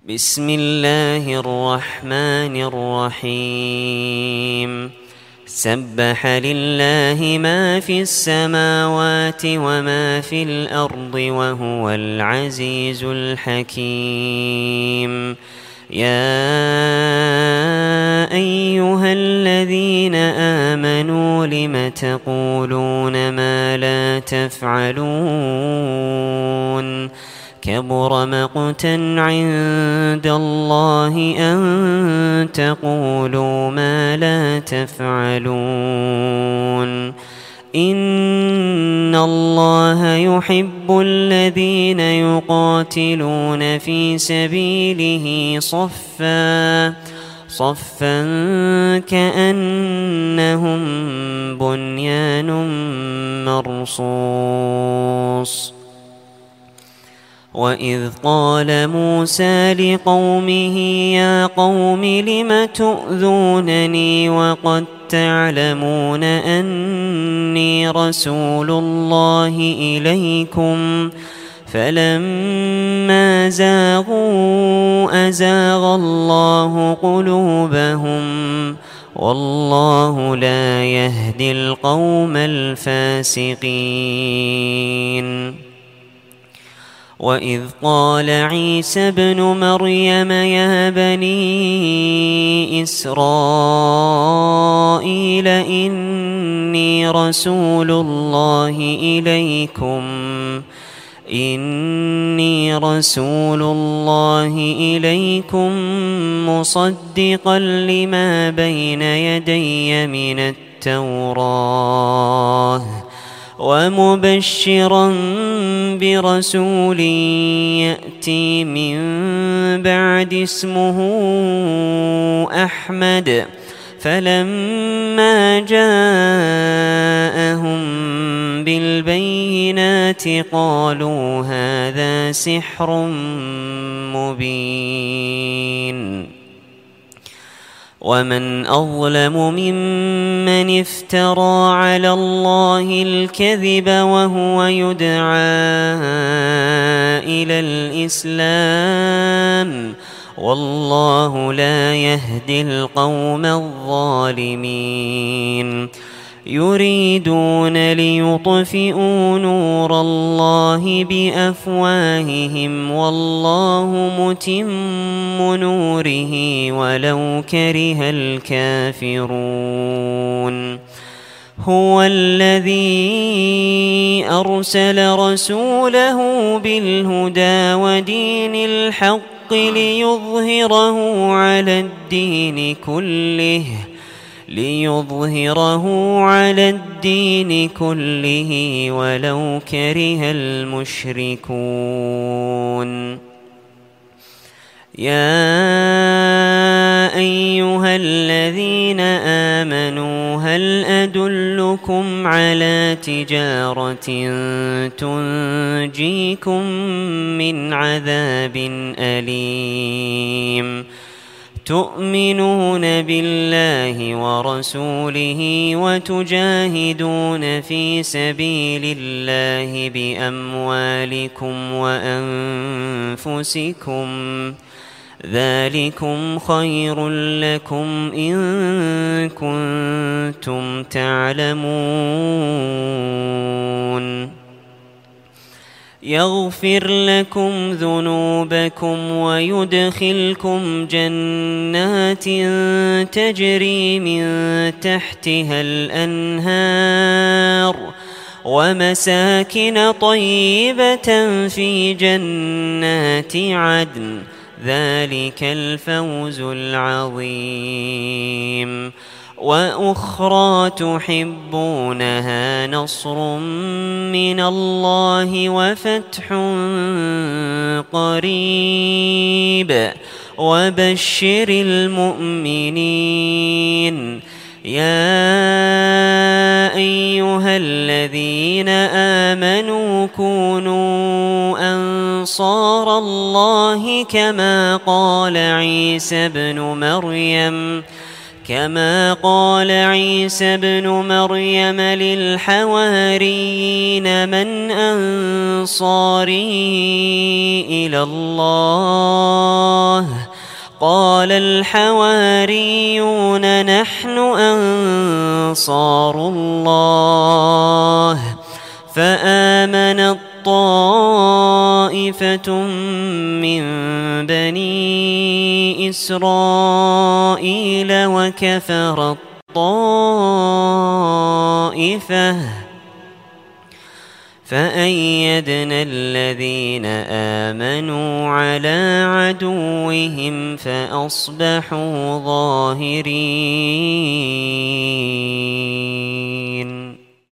بسم الله الرحمن الرحيم سبح لله ما في السماوات وما في الأرض وهو العزيز الحكيم يا أيها الذين آمنوا لم تقولون ما لا تفعلون كبر مقتا عند الله أن تقولوا ما لا تفعلون إن الله يحب الذين يقاتلون في سبيله صفا كأنهم بنيان مرصوص وإذ قال موسى لقومه يا قوم لم تؤذونني وقد تعلمون أني رسول الله إليكم فلما زاغوا أزاغ الله قلوبهم والله لا يهدي القوم الفاسقين وإذ قال عيسى ابن مريم يا بني إسرائيل إني رسول الله إليكم مصدقا لما بين يدي من التوراة ومبشرا برسول يأتي من بعد اسمه أحمد فلما جاءهم بالبينات قالوا هذا سحر مبين ومن أظلم ممن افترى على الله الكذب وهو يدعى إلى الإسلام والله لا يهدي القوم الظالمين يريدون ليطفئوا نور الله بأفواههم والله متم نوره ولو كره الكافرون هو الذي أرسل رسوله بالهدى ودين الحق ليظهره على الدين كله ولو كره المشركون يا أيها الذين آمنوا هل أدلكم على تجارة تنجيكم من عذاب أليم تؤمنون بالله ورسوله وتجاهدون في سبيل الله بأموالكم وأنفسكم ذلكم خير لكم إن كنتم تعلمون يغفر لكم ذنوبكم ويدخلكم جنات تجري من تحتها الأنهار ومساكن طيبة في جنات عدن ذلك الفوز العظيم وأخرى تحبونها نصر من الله وفتح قريب وبشر المؤمنين يا أيها الذين آمنوا كونوا أنصار الله كما قال عيسى ابن مريم كما قال عيسى ابن مريم للحواريين من أنصاري إلى الله قال الحواريون نحن أنصار الله فآمنت طائفة من بني إسرائيل وكفرت طائفة فأيدنا الذين آمنوا على عدوهم فأصبحوا ظاهرين.